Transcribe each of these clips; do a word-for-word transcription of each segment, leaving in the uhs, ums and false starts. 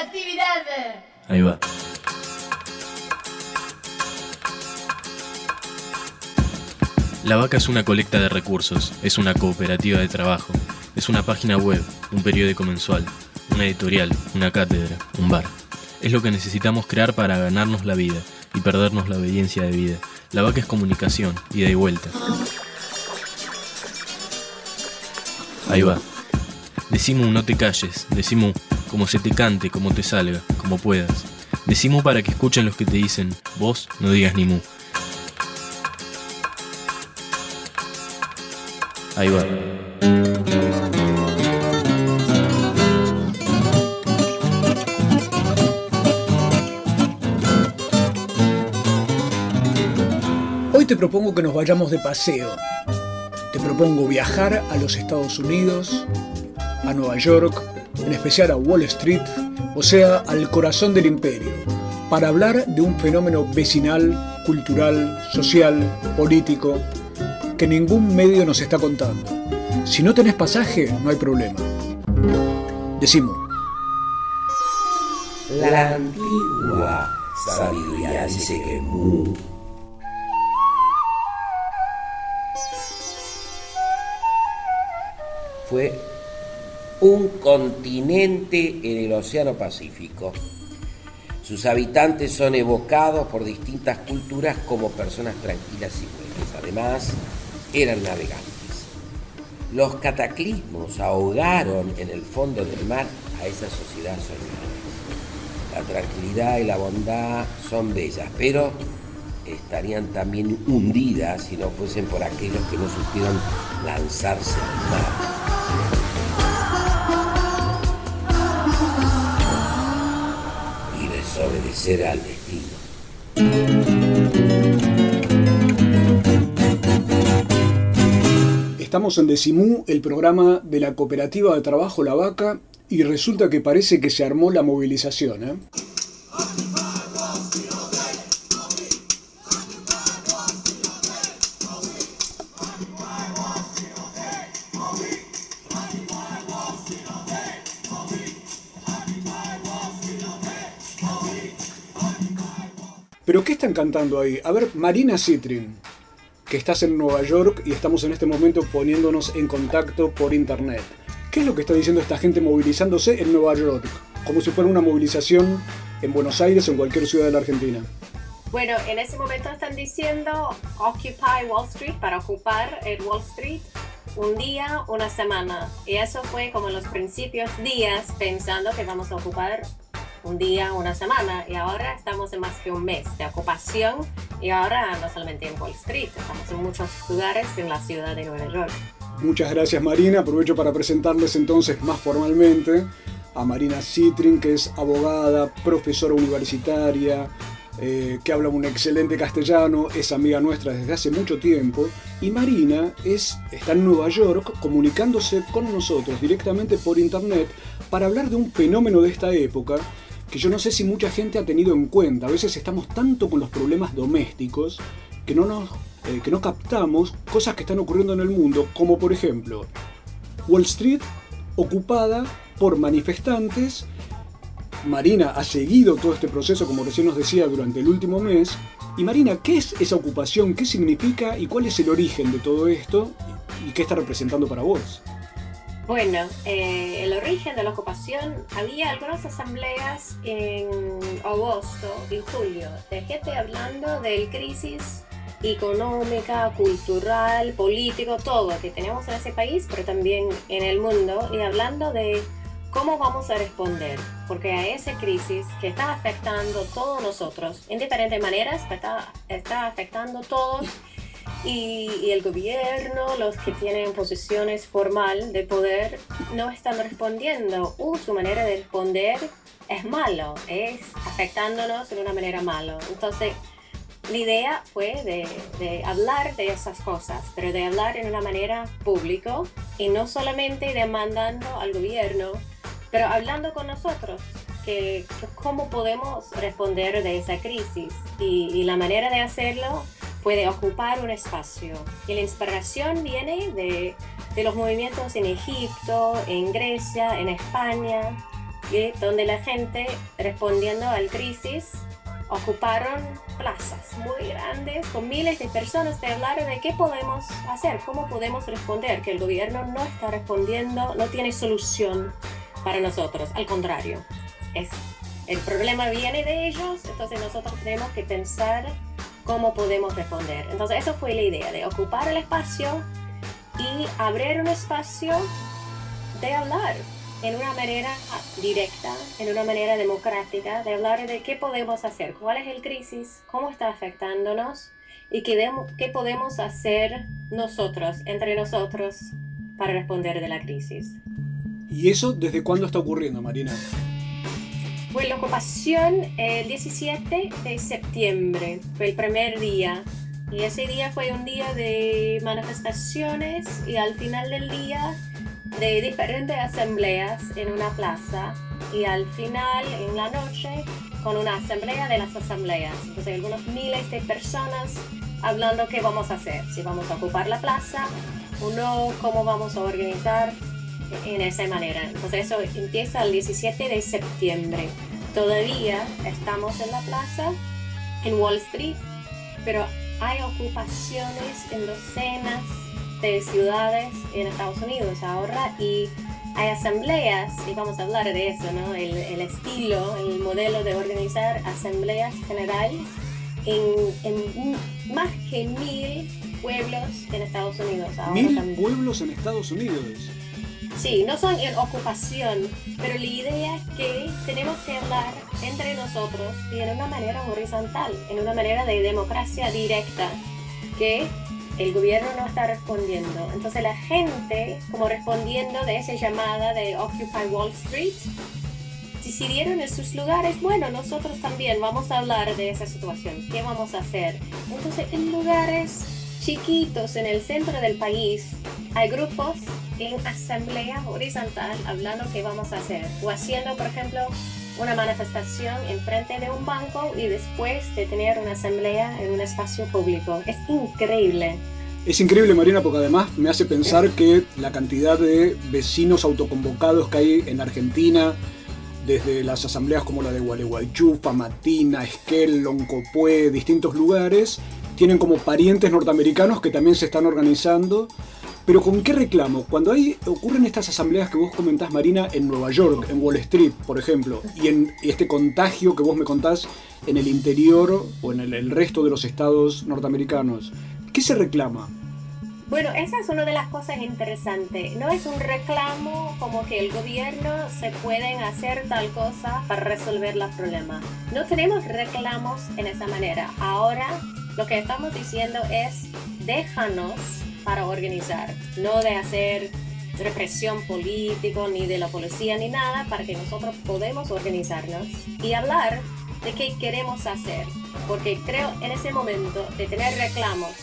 actividad. Ahí va. La Vaca es una colecta de recursos, es una cooperativa de trabajo, es una página web, un periódico mensual, una editorial, una cátedra, un bar. Es lo que necesitamos crear para ganarnos la vida y perdernos la obediencia de vida. La Vaca es comunicación, ida y vuelta. Ahí va. Decimu, no te calles, decimu, como se te cante, como te salga, como puedas. Decimu para que escuchen los que te dicen, vos no digas ni mu. Ahí va. Hoy te propongo que nos vayamos de paseo. Te propongo viajar a los Estados Unidos, a Nueva York, en especial a Wall Street, o sea, al corazón del imperio, para hablar de un fenómeno vecinal, cultural, social, político, que ningún medio nos está contando. Si no tenés pasaje, no hay problema. Decimos. La antigua sabiduría dice que mu fue un continente en el Océano Pacífico. Sus habitantes son evocados por distintas culturas como personas tranquilas y buenas. Además, eran navegantes. Los cataclismos ahogaron en el fondo del mar a esa sociedad soñada. La tranquilidad y la bondad son bellas, pero estarían también hundidas si no fuesen por aquellos que no supieron lanzarse al mar. Y desobedecer al destino. Estamos en Decimú, el programa de la cooperativa de trabajo La Vaca, y resulta que parece que se armó la movilización, ¿eh? ¿Pero qué están cantando ahí? A ver, Marina Citrin, que estás en Nueva York y estamos en este momento poniéndonos en contacto por internet. ¿Qué es lo que está diciendo esta gente movilizándose en Nueva York? Como si fuera una movilización en Buenos Aires o en cualquier ciudad de la Argentina. Bueno, en ese momento están diciendo Occupy Wall Street, para ocupar el Wall Street un día, una semana. Y eso fue como en los principios días, pensando que vamos a ocupar un día, una semana, y ahora estamos en más que un mes de ocupación, y ahora no solamente en Wall Street, estamos en muchos lugares en la ciudad de Nueva York. Muchas gracias, Marina. Aprovecho para presentarles entonces más formalmente a Marina Citrin, que es abogada, profesora universitaria, eh, que habla un excelente castellano, es amiga nuestra desde hace mucho tiempo, y Marina es, está en Nueva York comunicándose con nosotros directamente por internet para hablar de un fenómeno de esta época que yo no sé si mucha gente ha tenido en cuenta. A veces estamos tanto con los problemas domésticos que no, nos, eh, que no captamos cosas que están ocurriendo en el mundo, como por ejemplo Wall Street ocupada por manifestantes. Marina ha seguido todo este proceso, como recién nos decía, durante el último mes. Y Marina, ¿qué es esa ocupación? ¿Qué significa? ¿Y cuál es el origen de todo esto? ¿Y qué está representando para vos? Bueno, eh, el origen de la ocupación, había algunas asambleas en agosto y julio de gente hablando de crisis económica, cultural, político, todo que tenemos en ese país, pero también en el mundo, y hablando de cómo vamos a responder, porque a esa crisis que está afectando a todos nosotros, en diferentes maneras, está, está afectando a todos, y, y el gobierno, los que tienen posiciones formales de poder, no están respondiendo, o su manera de responder es malo, es afectándonos de una manera mala. Entonces, la idea fue de, de hablar de esas cosas, pero de hablar en una manera pública y no solamente demandando al gobierno, pero hablando con nosotros, que, que cómo podemos responder de esa crisis. Y, y la manera de hacerlo puede ocupar un espacio. Y la inspiración viene de, de los movimientos en Egipto, en Grecia, en España, ¿sí? Donde la gente, respondiendo al crisis, ocuparon plazas muy grandes con miles de personas de hablar de qué podemos hacer, cómo podemos responder, que el gobierno no está respondiendo, no tiene solución para nosotros, al contrario, es, el problema viene de ellos, entonces nosotros tenemos que pensar cómo podemos responder. Entonces esa fue la idea, de ocupar el espacio y abrir un espacio de hablar en una manera directa, en una manera democrática, de hablar de qué podemos hacer, cuál es el crisis, cómo está afectándonos y qué, demo, qué podemos hacer nosotros, entre nosotros, para responder de la crisis. ¿Y eso desde cuándo está ocurriendo, Marina? Fue la ocupación el diecisiete de septiembre, fue el primer día. Y ese día fue un día de manifestaciones y al final del día de diferentes asambleas en una plaza y al final en la noche con una asamblea de las asambleas. Entonces algunos miles de personas hablando qué vamos a hacer, si vamos a ocupar la plaza o no, cómo vamos a organizar en esa manera. Entonces eso empieza el diecisiete de septiembre. Todavía estamos en la plaza, en Wall Street, pero hay ocupaciones en docenas de ciudades en Estados Unidos ahora y hay asambleas, y vamos a hablar de eso, ¿no? El, el estilo, el modelo de organizar asambleas generales en, en más que mil pueblos en Estados Unidos ahora. ¿Mil también. pueblos en Estados Unidos? Sí, no son en ocupación, pero la idea es que tenemos que hablar entre nosotros y en una manera horizontal, en una manera de democracia directa, que el gobierno no está respondiendo. Entonces la gente, como respondiendo de esa llamada de Occupy Wall Street, decidieron en sus lugares, bueno, nosotros también vamos a hablar de esa situación, ¿qué vamos a hacer? Entonces en lugares chiquitos en el centro del país hay grupos en asamblea horizontal hablando qué vamos a hacer, o haciendo, por ejemplo, una manifestación enfrente de un banco y después de tener una asamblea en un espacio público. Es increíble. Es increíble, Marina, porque además me hace pensar que la cantidad de vecinos autoconvocados que hay en Argentina, desde las asambleas como la de Gualeguaychú, Famatina, Esquel, Loncopué, distintos lugares, tienen como parientes norteamericanos que también se están organizando. Pero ¿con qué reclamo? Cuando hay, ocurren estas asambleas que vos comentás, Marina, en Nueva York, en Wall Street, por ejemplo, y en este contagio que vos me contás en el interior o en el, el resto de los estados norteamericanos, ¿qué se reclama? Bueno, esa es una de las cosas interesantes. No es un reclamo como que el gobierno se pueden hacer tal cosa para resolver los problemas. No tenemos reclamos en esa manera. Ahora lo que estamos diciendo es déjanos para organizar, no de hacer represión política ni de la policía ni nada, para que nosotros podamos organizarnos y hablar de qué queremos hacer, porque creo en ese momento de tener reclamos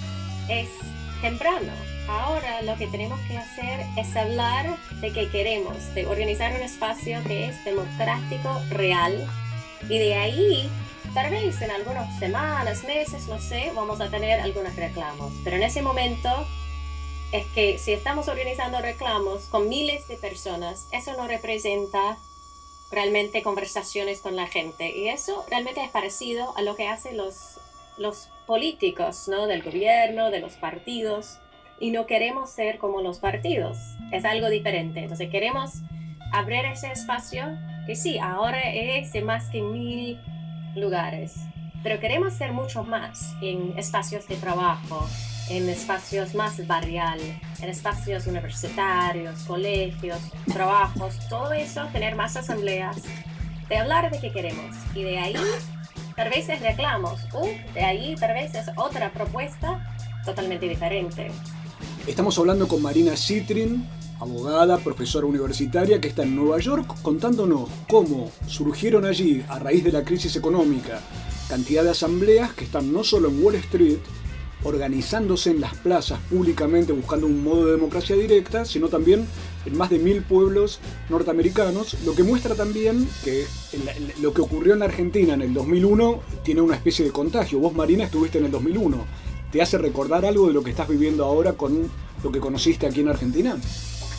es temprano. Ahora lo que tenemos que hacer es hablar de qué queremos, de organizar un espacio que es democrático, real, y de ahí tal vez en algunas semanas, meses, no sé, vamos a tener algunos reclamos. Pero en ese momento es que si estamos organizando reclamos con miles de personas, eso no representa realmente conversaciones con la gente. Y eso realmente es parecido a lo que hacen los, los políticos, ¿no? Del gobierno, de los partidos. Y no queremos ser como los partidos. Es algo diferente. Entonces queremos abrir ese espacio que sí, ahora es de más que mil lugares, pero queremos ser mucho más en espacios de trabajo, en espacios más barrial, en espacios universitarios, colegios, trabajos, todo eso, tener más asambleas, de hablar de qué queremos, y de ahí tal vez es reclamos, o de ahí tal vez es otra propuesta totalmente diferente. Estamos hablando con Marina Citrin, abogada, profesora universitaria, que está en Nueva York, contándonos cómo surgieron allí, a raíz de la crisis económica, cantidad de asambleas que están no solo en Wall Street, organizándose en las plazas públicamente, buscando un modo de democracia directa, sino también en más de mil pueblos norteamericanos, lo que muestra también que lo que ocurrió en la Argentina en el dos mil uno tiene una especie de contagio. Vos, Marina, estuviste en el dos mil uno. ¿Te hace recordar algo de lo que estás viviendo ahora con lo que conociste aquí en Argentina?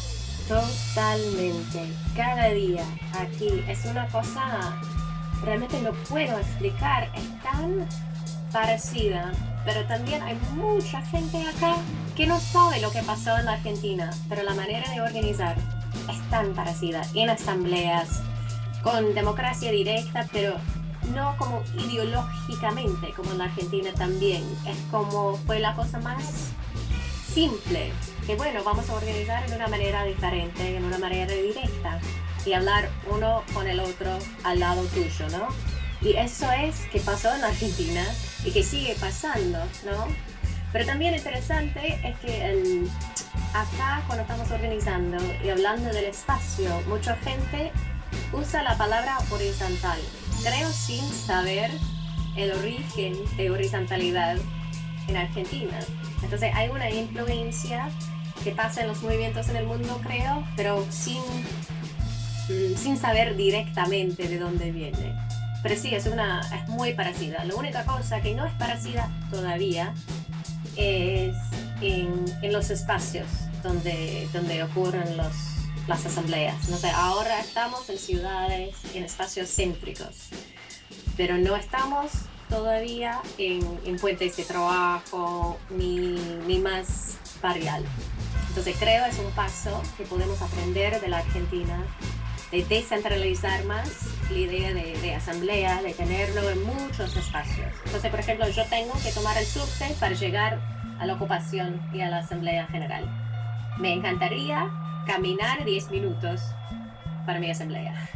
Totalmente. Cada día aquí es una cosa, realmente no puedo explicar, es tan parecida, pero también hay mucha gente acá que no sabe lo que pasó en la Argentina, pero la manera de organizar es tan parecida, en asambleas, con democracia directa, pero no como ideológicamente como en la Argentina también. Es como fue la cosa más simple, que bueno, vamos a organizar de una manera diferente, de una manera directa y hablar uno con el otro al lado tuyo, ¿no? Y eso es que pasó en Argentina y que sigue pasando, ¿no? Pero también interesante es que el, acá cuando estamos organizando y hablando del espacio, mucha gente usa la palabra horizontal, creo sin saber el origen de horizontalidad en Argentina. Entonces hay una influencia que pasa en los movimientos en el mundo, creo, pero sin, sin saber directamente de dónde viene. Pero sí, es, una, es muy parecida. La única cosa que no es parecida todavía es en, en los espacios donde, donde ocurren los, las asambleas. No sé, ahora estamos en ciudades, en espacios céntricos, pero no estamos todavía en, en puentes de trabajo ni, ni más barrial. Entonces creo es un paso que podemos aprender de la Argentina, de descentralizar más la idea de, de asamblea, de tenerlo en muchos espacios. Entonces, por ejemplo, yo tengo que tomar el subte para llegar a la ocupación y a la asamblea general. Me encantaría caminar diez minutos para mi asamblea.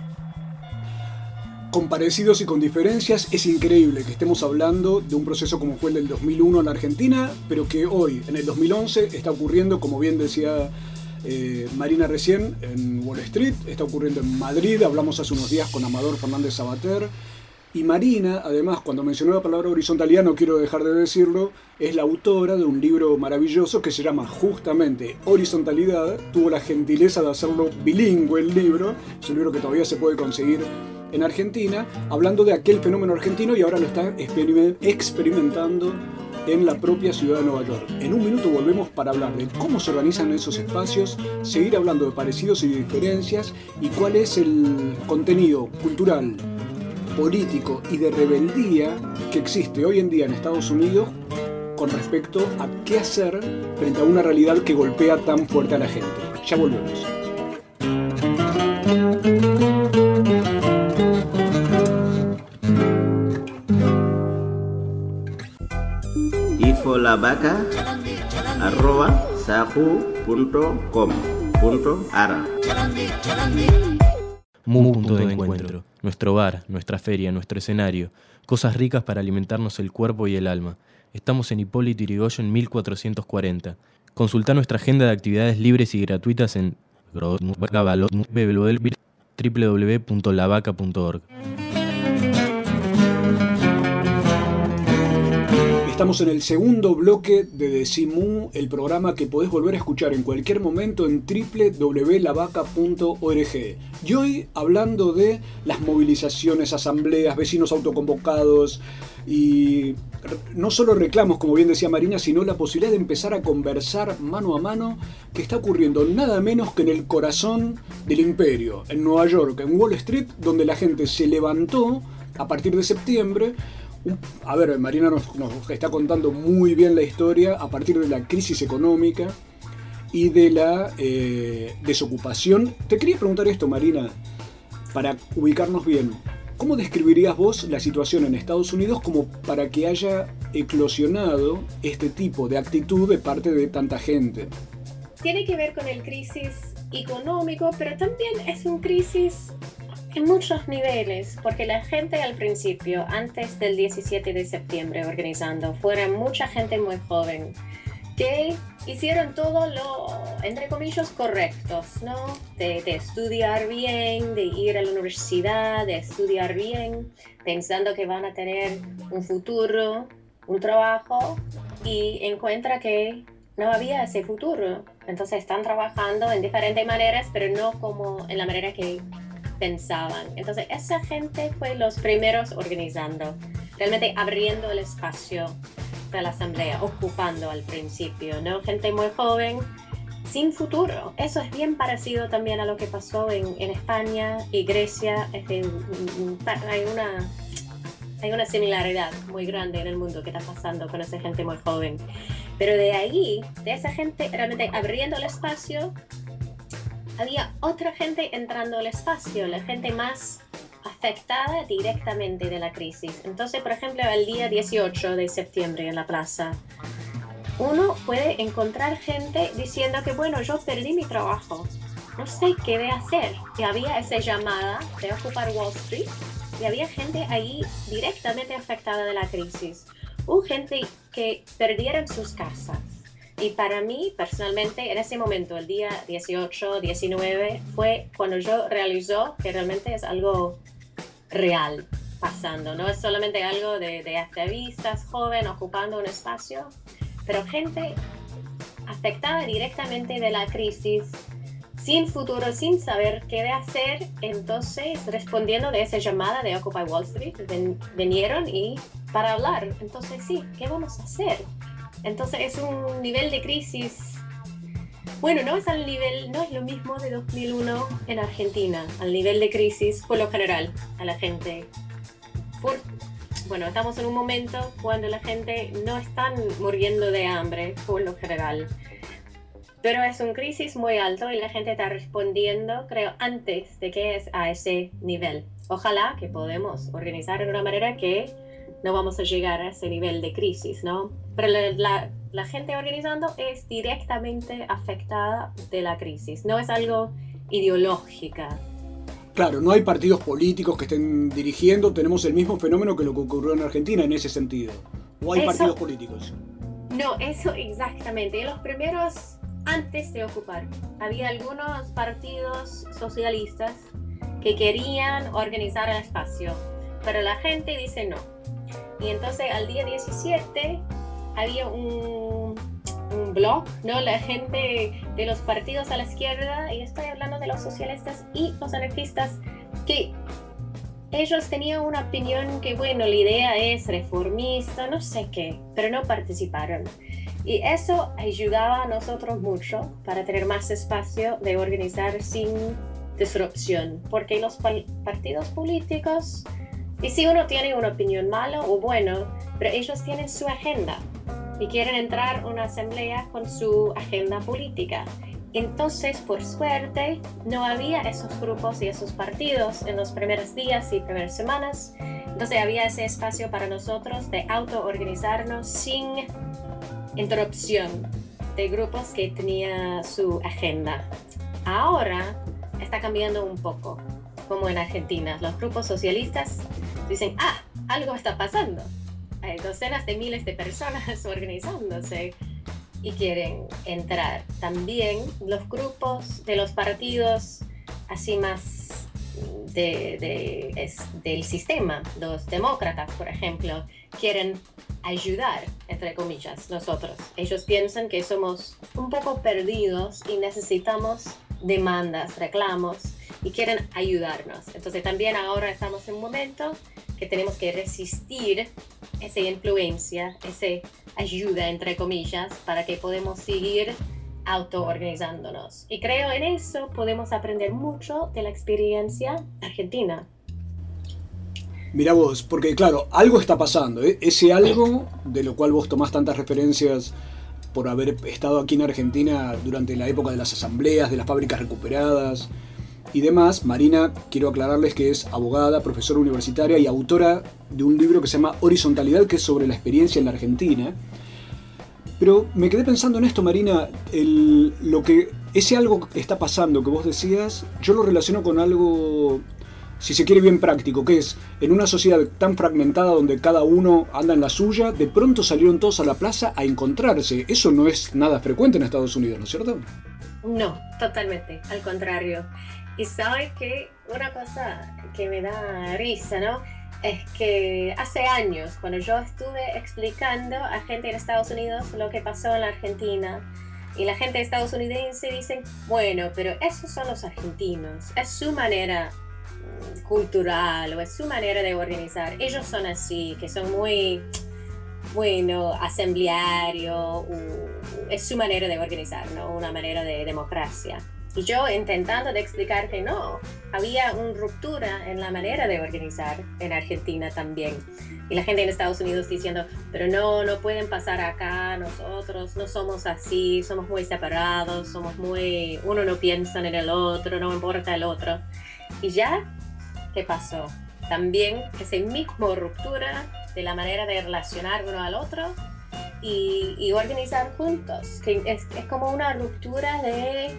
Con parecidos y con diferencias, es increíble que estemos hablando de un proceso como fue el del dos mil uno en Argentina, pero que hoy, en el dos mil once, está ocurriendo, como bien decía eh, Marina recién, en Wall Street, está ocurriendo en Madrid, hablamos hace unos días con Amador Fernández Sabater, y Marina, además, cuando mencionó la palabra horizontalidad, no quiero dejar de decirlo, es la autora de un libro maravilloso que se llama justamente Horizontalidad. Tuvo la gentileza de hacerlo bilingüe el libro, es un libro que todavía se puede conseguir en Argentina, hablando de aquel fenómeno argentino y ahora lo está experimentando en la propia ciudad de Nueva York. En un minuto volvemos para hablar de cómo se organizan esos espacios, seguir hablando de parecidos y diferencias y cuál es el contenido cultural, político y de rebeldía que existe hoy en día en Estados Unidos con respecto a qué hacer frente a una realidad que golpea tan fuerte a la gente. Ya volvemos. Ifolabaca arroba sahu punto com punto ar. Mu punto de encuentro, nuestro bar, nuestra feria, nuestro escenario, cosas ricas para alimentarnos el cuerpo y el alma. Estamos en Hipólito Yrigoyen mil cuatrocientos cuarenta. Consulta nuestra agenda de actividades libres y gratuitas en doble u doble u doble u punto la vaca punto org. Estamos en el segundo bloque de Decimú, el programa que podés volver a escuchar en cualquier momento en doble u doble u doble u punto la vaca punto org. Y hoy hablando de las movilizaciones, asambleas, vecinos autoconvocados y no solo reclamos, como bien decía Marina, sino la posibilidad de empezar a conversar mano a mano, que está ocurriendo nada menos que en el corazón del imperio, en Nueva York, en Wall Street, donde la gente se levantó a partir de septiembre. A ver, Marina nos, nos está contando muy bien la historia a partir de la crisis económica y de la eh, desocupación. Te quería preguntar esto, Marina, para ubicarnos bien. ¿Cómo describirías vos la situación en Estados Unidos como para que haya eclosionado este tipo de actitud de parte de tanta gente? Tiene que ver con el crisis económico, pero también es un crisis en muchos niveles, porque la gente al principio, antes del diecisiete de septiembre organizando, fuera mucha gente muy joven, que hicieron todo lo, entre comillas, correctos, ¿no? De, de estudiar bien, de ir a la universidad, de estudiar bien, pensando que van a tener un futuro, un trabajo, y encuentra que no había ese futuro. Entonces están trabajando en diferentes maneras, pero no como en la manera que pensaban. Entonces esa gente fue los primeros organizando, realmente abriendo el espacio de la asamblea, ocupando al principio, ¿no? Gente muy joven, sin futuro. Eso es bien parecido también a lo que pasó en, en España y Grecia. Es que, hay una... Hay una similaridad muy grande en el mundo que está pasando con esa gente muy joven. Pero de ahí, de esa gente realmente abriendo el espacio, había otra gente entrando al espacio, la gente más afectada directamente de la crisis. Entonces, por ejemplo, el día dieciocho de septiembre en la plaza, uno puede encontrar gente diciendo que, bueno, yo perdí mi trabajo, no sé qué de hacer. Y había esa llamada de ocupar Wall Street. Y había gente ahí directamente afectada de la crisis. Hubo gente que perdieron sus casas. Y para mí, personalmente, en ese momento, el día dieciocho, diecinueve, fue cuando yo realizó que realmente es algo real pasando. No es solamente algo de, de activistas jóvenes ocupando un espacio, pero gente afectada directamente de la crisis, sin futuro, sin saber qué de hacer. Entonces, respondiendo de esa llamada de Occupy Wall Street, ven, vinieron y para hablar. Entonces, sí, ¿qué vamos a hacer? Entonces, es un nivel de crisis. Bueno, no es al nivel, no es lo mismo de dos mil uno en Argentina, al nivel de crisis por lo general a la gente. Por, bueno, estamos en un momento cuando la gente no está muriendo de hambre por lo general. Pero es una crisis muy alta y la gente está respondiendo, creo, antes de que es a ese nivel. Ojalá que podamos organizar de una manera que no vamos a llegar a ese nivel de crisis, ¿no? Pero la, la, la gente organizando es directamente afectada de la crisis, no es algo ideológica. Claro, no hay partidos políticos que estén dirigiendo, tenemos el mismo fenómeno que lo que ocurrió en Argentina en ese sentido. ¿O hay Eso, partidos políticos? No, eso exactamente. En los primeros... Antes de ocupar, había algunos partidos socialistas que querían organizar el espacio, pero la gente dice no. Y entonces al día diecisiete había un, un blog, ¿no? La gente de los partidos a la izquierda, y estoy hablando de los socialistas y los anarquistas, que ellos tenían una opinión que, bueno, la idea es reformista, no sé qué, pero no participaron. Y eso ayudaba a nosotros mucho para tener más espacio de organizar sin disrupción, porque los partidos políticos, y si uno tiene una opinión mala o bueno, pero ellos tienen su agenda y quieren entrar a una asamblea con su agenda política. Entonces, por suerte, no había esos grupos y esos partidos en los primeros días y primeras semanas. Entonces había ese espacio para nosotros de autoorganizarnos sin interrupción de grupos que tenían su agenda. Ahora está cambiando un poco, como en Argentina. Los grupos socialistas dicen, ah, algo está pasando. Hay docenas de miles de personas organizándose y quieren entrar. También los grupos de los partidos así más de, de, es, del sistema, los demócratas, por ejemplo, quieren ayudar, entre comillas, nosotros. Ellos piensan que somos un poco perdidos y necesitamos demandas, reclamos, y quieren ayudarnos. Entonces también ahora estamos en un momento que tenemos que resistir esa influencia, esa ayuda, entre comillas, para que podamos seguir autoorganizándonos. Y creo en eso podemos aprender mucho de la experiencia argentina. Mira vos, porque claro, algo está pasando, ¿eh? Ese algo de lo cual vos tomás tantas referencias por haber estado aquí en Argentina durante la época de las asambleas, de las fábricas recuperadas y demás. Marina, quiero aclararles que es abogada, profesora universitaria y autora de un libro que se llama Horizontalidad, que es sobre la experiencia en la Argentina. Pero me quedé pensando en esto, Marina, el, lo que ese algo que está pasando que vos decías, yo lo relaciono con algo, si se quiere, bien práctico, que es en una sociedad tan fragmentada donde cada uno anda en la suya, de pronto salieron todos a la plaza a encontrarse. Eso no es nada frecuente en Estados Unidos, ¿no es cierto? No, totalmente, al contrario. Y sabes que una cosa que me da risa, ¿no? Es que hace años, cuando yo estuve explicando a gente en Estados Unidos lo que pasó en la Argentina, y la gente estadounidense dice, bueno, pero esos son los argentinos, es su manera cultural o es su manera de organizar, ellos son así, que son muy bueno, asambleario, uh, es su manera de organizar, ¿no? Una manera de democracia. Y yo intentando de explicar que no, había una ruptura en la manera de organizar en Argentina también. Y la gente en Estados Unidos diciendo, pero no, no pueden pasar acá, nosotros no somos así, somos muy separados, somos muy, uno no piensa en el otro, no importa el otro. Y ya, ¿qué pasó? También esa misma ruptura de la manera de relacionar uno al otro y, y organizar juntos, que es, es como una ruptura de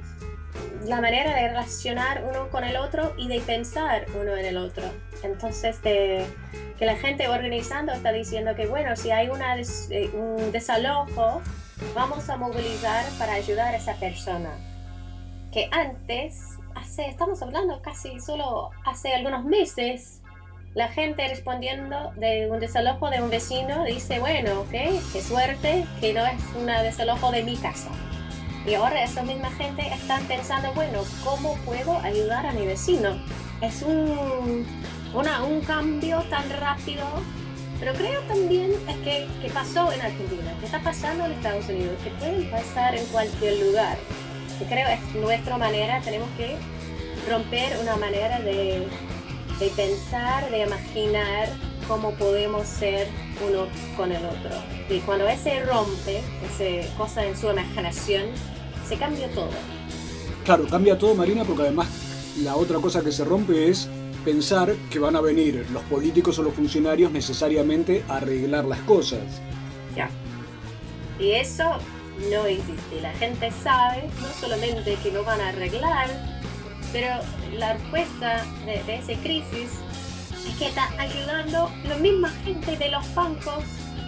la manera de relacionar uno con el otro y de pensar uno en el otro. Entonces, de, que la gente organizando está diciendo que, bueno, si hay una des, eh, un desalojo, vamos a movilizar para ayudar a esa persona. Que antes, hace, estamos hablando casi solo hace algunos meses, la gente respondiendo de un desalojo de un vecino dice, bueno, ok, qué suerte que no es un desalojo de mi casa. Y ahora esa misma gente están pensando, bueno, ¿cómo puedo ayudar a mi vecino? Es un, una, un cambio tan rápido, pero creo también es que, que pasó en Argentina, que está pasando en Estados Unidos, que puede pasar en cualquier lugar. Y creo que es nuestra manera, tenemos que romper una manera de, de pensar, de imaginar cómo podemos ser uno con el otro. Y cuando ese rompe, esa cosa en su imaginación, se cambia todo. Claro, cambia todo, Marina, porque además la otra cosa que se rompe es pensar que van a venir los políticos o los funcionarios necesariamente a arreglar las cosas. Ya. Y eso no existe. La gente sabe no solamente que no van a arreglar, pero la respuesta de, de esa crisis es que está ayudando la misma gente de los bancos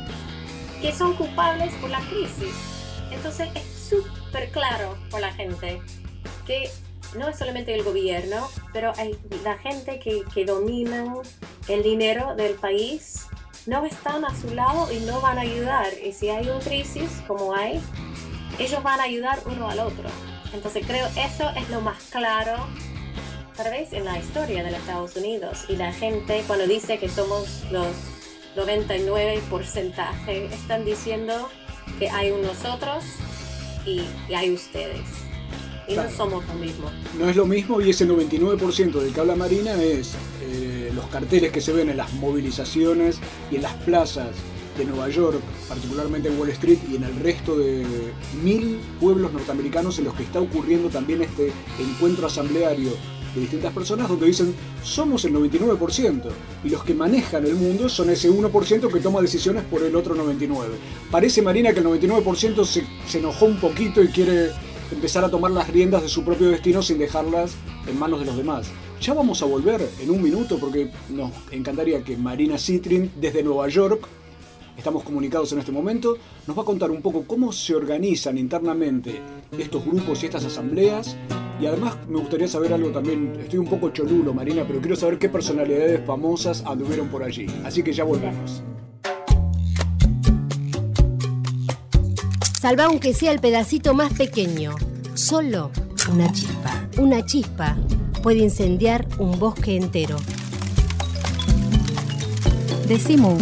que son culpables por la crisis. Entonces es súper claro por la gente que no es solamente el gobierno, pero hay la gente que, que domina el dinero del país, no están a su lado y no van a ayudar. Y si hay una crisis como hay, ellos van a ayudar uno al otro. Entonces creo eso es lo más claro tal vez en la historia de los Estados Unidos. Y la gente cuando dice que somos los noventa y nueve por ciento, están diciendo que hay un nosotros y, y hay ustedes. Y claro, no somos lo mismo. No es lo mismo, y ese noventa y nueve por ciento del que habla Marina es eh, los carteles que se ven en las movilizaciones y en las plazas de Nueva York, particularmente en Wall Street y en el resto de mil pueblos norteamericanos en los que está ocurriendo también este encuentro asambleario de distintas personas donde dicen somos el noventa y nueve por ciento y los que manejan el mundo son ese uno por ciento que toma decisiones por el otro noventa y nueve por ciento. Parece, Marina, que el noventa y nueve por ciento se, se enojó un poquito y quiere empezar a tomar las riendas de su propio destino sin dejarlas en manos de los demás. Ya vamos a volver en un minuto porque nos encantaría que Marina Citrin desde Nueva York, estamos comunicados en este momento, nos va a contar un poco cómo se organizan internamente estos grupos y estas asambleas. Y además me gustaría saber algo también, estoy un poco cholulo, Marina, pero quiero saber qué personalidades famosas anduvieron por allí. Así que ya volvemos. Salva aunque sea el pedacito más pequeño. Solo una chispa. Una chispa puede incendiar un bosque entero. Decimos.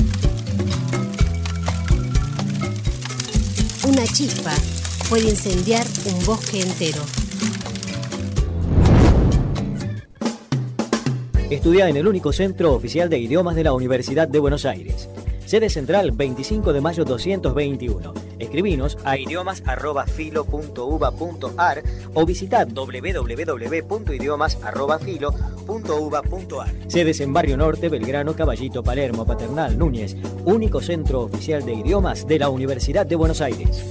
Una chispa puede incendiar un bosque entero. Estudia en el único centro oficial de idiomas de la Universidad de Buenos Aires. Sede central veinticinco de mayo doscientos veintiuno. Escribinos a idiomas arroba filo punto uva punto ar o visita doble u doble u doble u punto idiomas arroba filo punto uva punto ar. Sedes en Barrio Norte, Belgrano, Caballito, Palermo, Paternal, Núñez. Único centro oficial de idiomas de la Universidad de Buenos Aires.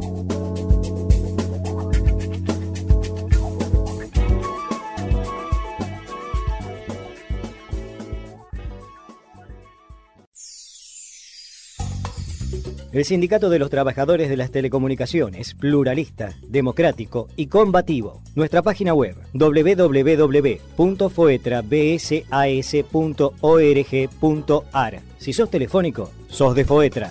El Sindicato de los Trabajadores de las Telecomunicaciones, pluralista, democrático y combativo. Nuestra página web doble u doble u doble u punto foetrabsas punto org punto ar. Si sos telefónico, sos de Foetra.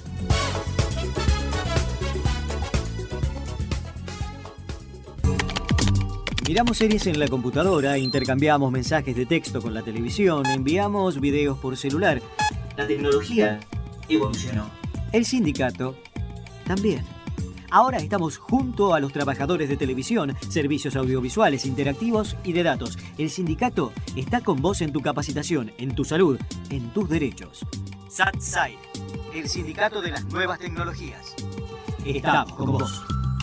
Miramos series en la computadora, intercambiamos mensajes de texto con la televisión, enviamos videos por celular. La tecnología evolucionó. El sindicato también. Ahora estamos junto a los trabajadores de televisión, servicios audiovisuales, interactivos y de datos. El sindicato está con vos en tu capacitación, en tu salud, en tus derechos. SatSai, el sindicato de las nuevas tecnologías. Estamos con vos.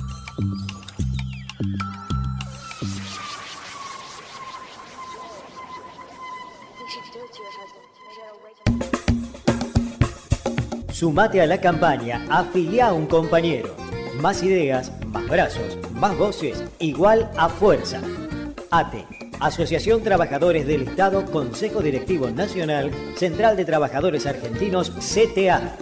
Sumate a la campaña, afiliá a un compañero. Más ideas, más brazos, más voces, igual a fuerza. A T E, Asociación Trabajadores del Estado, Consejo Directivo Nacional, Central de Trabajadores Argentinos, C T A.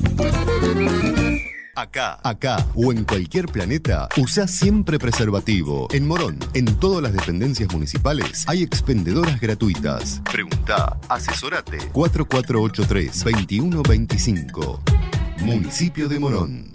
Acá, acá o en cualquier planeta, usá siempre preservativo. En Morón, en todas las dependencias municipales, hay expendedoras gratuitas. Preguntá, asesorate. cuatro cuatro ocho tres, dos uno dos cinco. Municipio de Morón.